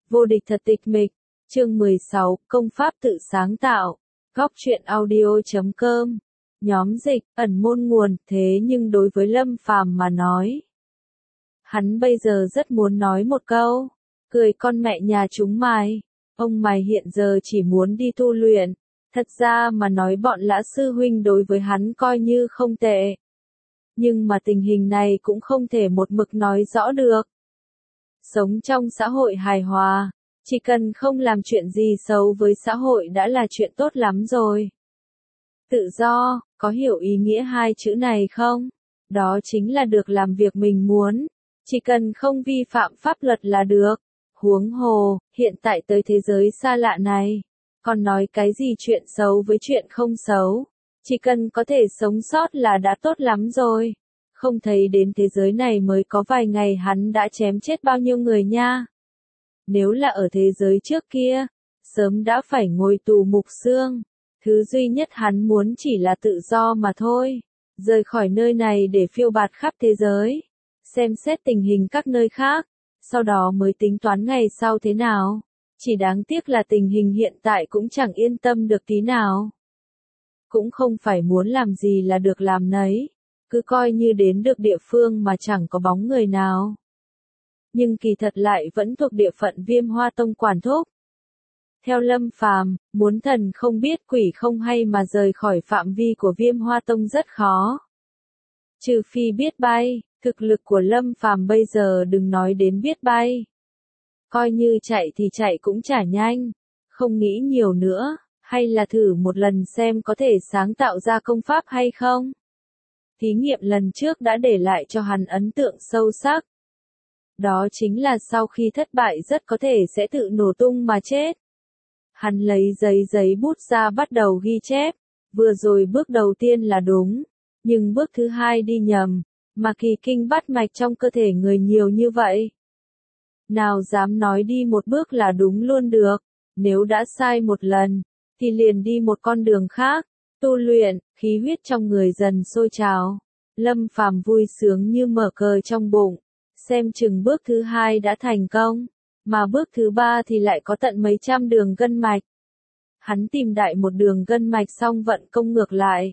Vô địch thật tịch mịch, chương 16, công pháp tự sáng tạo, góc truyện audio.com, nhóm dịch, ẩn môn nguồn, thế nhưng đối với Lâm Phàm mà nói. Hắn bây giờ rất muốn nói một câu, cười con mẹ nhà chúng mày, ông mày hiện giờ chỉ muốn đi tu luyện, thật ra mà nói bọn lã sư huynh đối với hắn coi như không tệ. Nhưng mà tình hình này cũng không thể một mực nói rõ được. Sống trong xã hội hài hòa, chỉ cần không làm chuyện gì xấu với xã hội đã là chuyện tốt lắm rồi. Tự do, có hiểu ý nghĩa hai chữ này không? Đó chính là được làm việc mình muốn, chỉ cần không vi phạm pháp luật là được. Huống hồ, hiện tại tới thế giới xa lạ này, còn nói cái gì chuyện xấu với chuyện không xấu, chỉ cần có thể sống sót là đã tốt lắm rồi. Không thấy đến thế giới này mới có vài ngày hắn đã chém chết bao nhiêu người nha. Nếu là ở thế giới trước kia, sớm đã phải ngồi tù mục xương. Thứ duy nhất hắn muốn chỉ là tự do mà thôi. Rời khỏi nơi này để phiêu bạt khắp thế giới. Xem xét tình hình các nơi khác. Sau đó mới tính toán ngày sau thế nào. Chỉ đáng tiếc là tình hình hiện tại cũng chẳng yên tâm được tí nào. Cũng không phải muốn làm gì là được làm nấy. Cứ coi như đến được địa phương mà chẳng có bóng người nào. Nhưng kỳ thật lại vẫn thuộc địa phận Viêm Hoa Tông quản thúc. Theo Lâm Phàm, muốn thần không biết quỷ không hay mà rời khỏi phạm vi của Viêm Hoa Tông rất khó. Trừ phi biết bay, thực lực của Lâm Phàm bây giờ đừng nói đến biết bay. Coi như chạy thì chạy cũng chả nhanh, không nghĩ nhiều nữa, hay là thử một lần xem có thể sáng tạo ra công pháp hay không. Thí nghiệm lần trước đã để lại cho hắn ấn tượng sâu sắc. Đó chính là sau khi thất bại rất có thể sẽ tự nổ tung mà chết. Hắn lấy giấy bút ra bắt đầu ghi chép, vừa rồi bước đầu tiên là đúng, nhưng bước thứ hai đi nhầm, mà kỳ kinh bắt mạch trong cơ thể người nhiều như vậy. Nào dám nói đi một bước là đúng luôn được, nếu đã sai một lần, thì liền đi một con đường khác, tu luyện, khí huyết trong người dần sôi trào. Lâm Phàm vui sướng như mở cờ trong bụng, xem chừng bước thứ hai đã thành công, mà bước thứ ba thì lại có tận mấy trăm đường gân mạch. Hắn tìm đại một đường gân mạch xong vận công ngược lại.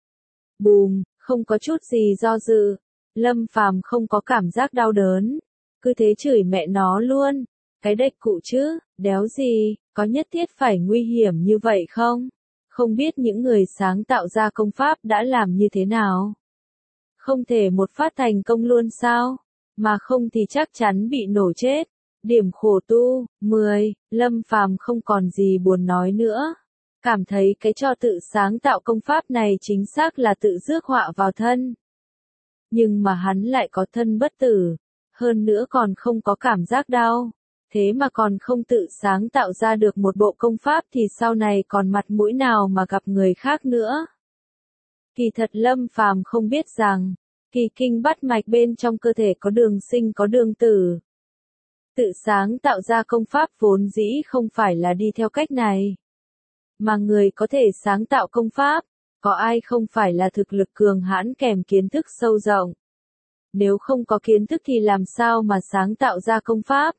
Bùm, không có chút gì do dự, Lâm Phàm không có cảm giác đau đớn, cứ thế chửi mẹ nó luôn, cái đếch cụ chứ, đéo gì, có nhất thiết phải nguy hiểm như vậy không? Không biết những người sáng tạo ra công pháp đã làm như thế nào? Không thể một phát thành công luôn sao? Mà không thì chắc chắn bị nổ chết. Điểm khổ tu, 10, Lâm Phàm không còn gì buồn nói nữa. Cảm thấy cái trò tự sáng tạo công pháp này chính xác là tự rước họa vào thân. Nhưng mà hắn lại có thân bất tử, hơn nữa còn không có cảm giác đau. Thế mà còn không tự sáng tạo ra được một bộ công pháp thì sau này còn mặt mũi nào mà gặp người khác nữa. Kỳ thật Lâm Phàm không biết rằng, kỳ kinh bắt mạch bên trong cơ thể có đường sinh có đường tử. Tự sáng tạo ra công pháp vốn dĩ không phải là đi theo cách này. Mà người có thể sáng tạo công pháp, có ai không phải là thực lực cường hãn kèm kiến thức sâu rộng. Nếu không có kiến thức thì làm sao mà sáng tạo ra công pháp.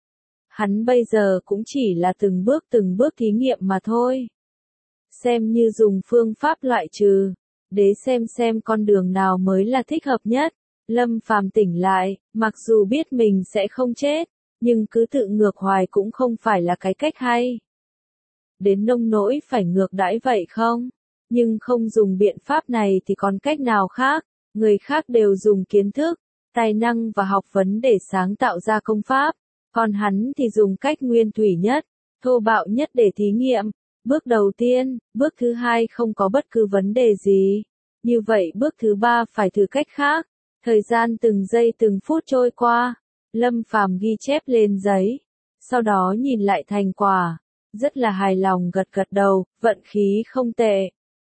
Hắn bây giờ cũng chỉ là từng bước thí nghiệm mà thôi. Xem như dùng phương pháp loại trừ, để xem con đường nào mới là thích hợp nhất. Lâm Phàm tỉnh lại, mặc dù biết mình sẽ không chết, nhưng cứ tự ngược hoài cũng không phải là cái cách hay. Đến nông nỗi phải ngược đãi vậy không? Nhưng không dùng biện pháp này thì còn cách nào khác? Người khác đều dùng kiến thức, tài năng và học vấn để sáng tạo ra công pháp. Còn hắn thì dùng cách nguyên thủy nhất, thô bạo nhất để thí nghiệm. Bước đầu tiên, bước thứ hai không có bất cứ vấn đề gì. Như vậy bước thứ ba phải thử cách khác. Thời gian từng giây từng phút trôi qua. Lâm Phàm ghi chép lên giấy. Sau đó nhìn lại thành quả. Rất là hài lòng gật gật đầu, vận khí không tệ.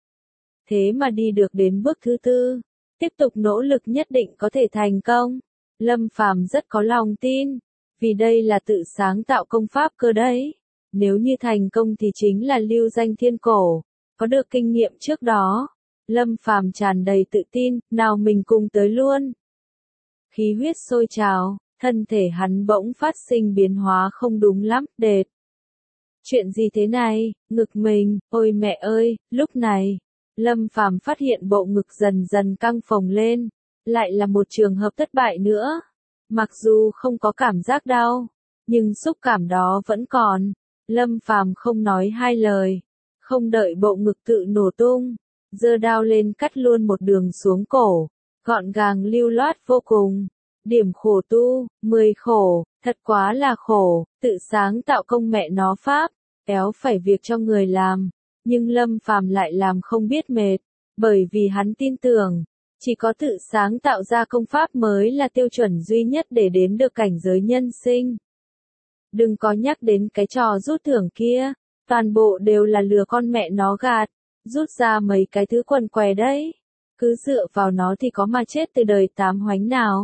Thế mà đi được đến bước thứ tư. Tiếp tục nỗ lực nhất định có thể thành công. Lâm Phàm rất có lòng tin. Vì đây là tự sáng tạo công pháp cơ đấy. Nếu như thành công thì chính là lưu danh thiên cổ. Có được kinh nghiệm trước đó. Lâm Phàm tràn đầy tự tin, nào mình cùng tới luôn. Khí huyết sôi trào, thân thể hắn bỗng phát sinh biến hóa không đúng lắm, đệt. Chuyện gì thế này, ngực mình, ôi mẹ ơi, lúc này, Lâm Phàm phát hiện bộ ngực dần dần căng phồng lên, lại là một trường hợp thất bại nữa. Mặc dù không có cảm giác đau, nhưng xúc cảm đó vẫn còn. Lâm Phàm không nói hai lời, không đợi bộ ngực tự nổ tung, giơ đao lên cắt luôn một đường xuống cổ, gọn gàng lưu loát vô cùng. Điểm khổ tu, 10 khổ, thật quá là khổ, tự sáng tạo công mẹ nó pháp, éo phải việc cho người làm, nhưng Lâm Phàm lại làm không biết mệt, bởi vì hắn tin tưởng, chỉ có tự sáng tạo ra công pháp mới là tiêu chuẩn duy nhất để đến được cảnh giới nhân sinh. Đừng có nhắc đến cái trò rút thưởng kia, toàn bộ đều là lừa con mẹ nó gạt, rút ra mấy cái thứ quần què đấy, cứ dựa vào nó thì có mà chết từ đời tám hoánh nào.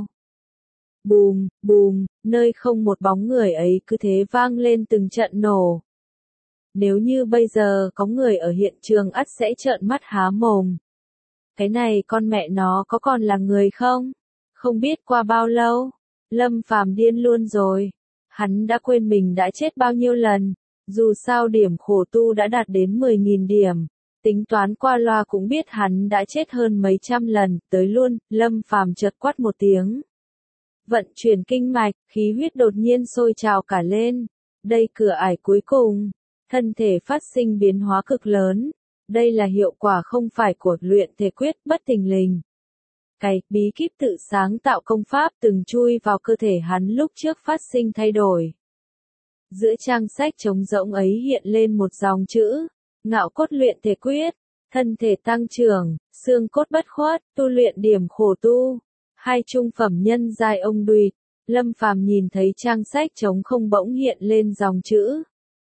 Bùm, bùm, nơi không một bóng người ấy cứ thế vang lên từng trận nổ. Nếu như bây giờ có người ở hiện trường ắt sẽ trợn mắt há mồm. Cái này con mẹ nó có còn là người không? Không biết qua bao lâu, Lâm Phàm điên luôn rồi. Hắn đã quên mình đã chết bao nhiêu lần, dù sao điểm khổ tu đã đạt đến 10.000 điểm. Tính toán qua loa cũng biết hắn đã chết hơn mấy trăm lần, tới luôn, Lâm Phàm chợt quát một tiếng. Vận chuyển kinh mạch, khí huyết đột nhiên sôi trào cả lên. Đây cửa ải cuối cùng, thân thể phát sinh biến hóa cực lớn. Đây là hiệu quả không phải của luyện thể quyết bất thình lình. Cái bí kíp tự sáng tạo công pháp từng chui vào cơ thể hắn lúc trước phát sinh thay đổi. Giữa trang sách trống rỗng ấy hiện lên một dòng chữ, ngạo cốt luyện thể quyết, thân thể tăng trưởng, xương cốt bất khuất, tu luyện điểm khổ tu, hai trung phẩm nhân giai ông đùi. Lâm Phàm nhìn thấy trang sách trống không bỗng hiện lên dòng chữ.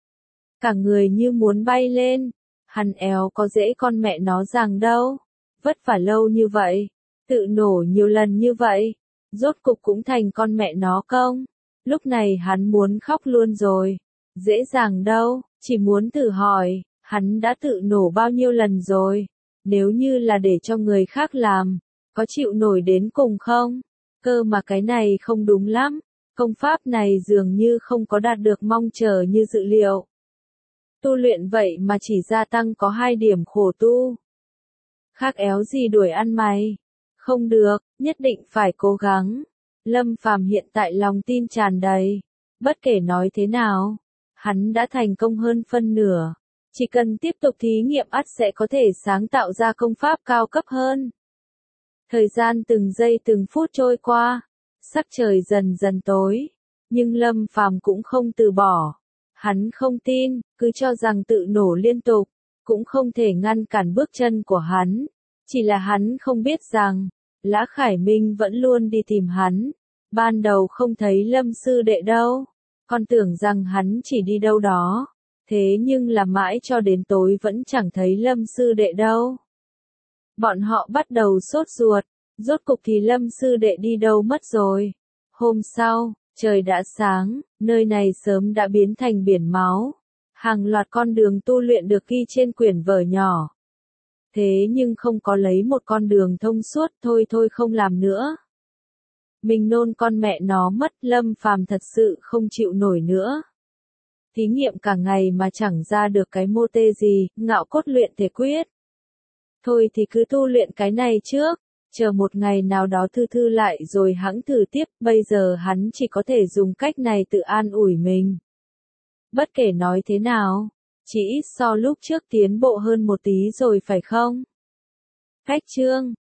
Cả người như muốn bay lên, hắn éo có dễ con mẹ nó rằng đâu, vất vả lâu như vậy, tự nổ nhiều lần như vậy, rốt cục cũng thành con mẹ nó công. Lúc này hắn muốn khóc luôn rồi, dễ dàng đâu, chỉ muốn thử hỏi, hắn đã tự nổ bao nhiêu lần rồi, nếu như là để cho người khác làm, có chịu nổi đến cùng không? Cơ mà cái này không đúng lắm, công pháp này dường như không có đạt được mong chờ như dự liệu. Tu luyện vậy mà chỉ gia tăng có 2 điểm khổ tu. Khác éo gì đuổi ăn mày. Không được, nhất định phải cố gắng. Lâm Phàm hiện tại lòng tin tràn đầy. Bất kể nói thế nào, hắn đã thành công hơn phân nửa. Chỉ cần tiếp tục thí nghiệm ắt sẽ có thể sáng tạo ra công pháp cao cấp hơn. Thời gian từng giây từng phút trôi qua, sắc trời dần dần tối, nhưng Lâm Phàm cũng không từ bỏ. Hắn không tin, cứ cho rằng tự nổ liên tục, cũng không thể ngăn cản bước chân của hắn. Chỉ là hắn không biết rằng, Lã Khải Minh vẫn luôn đi tìm hắn. Ban đầu không thấy Lâm sư đệ đâu, còn tưởng rằng hắn chỉ đi đâu đó. Thế nhưng là mãi cho đến tối vẫn chẳng thấy Lâm sư đệ đâu. Bọn họ bắt đầu sốt ruột, rốt cục thì Lâm sư đệ đi đâu mất rồi. Hôm sau, trời đã sáng, nơi này sớm đã biến thành biển máu. Hàng loạt con đường tu luyện được ghi trên quyển vở nhỏ. Thế nhưng không có lấy một con đường thông suốt, thôi không làm nữa. Mình nôn con mẹ nó mất, Lâm Phàm thật sự không chịu nổi nữa. Thí nghiệm cả ngày mà chẳng ra được cái mô tê gì, ngạo cốt luyện thể quyết. Thôi thì cứ tu luyện cái này trước, chờ một ngày nào đó thư lại rồi hẵng thử tiếp, bây giờ hắn chỉ có thể dùng cách này tự an ủi mình. Bất kể nói thế nào, chỉ ít so lúc trước tiến bộ hơn một tí rồi phải không? Cách chương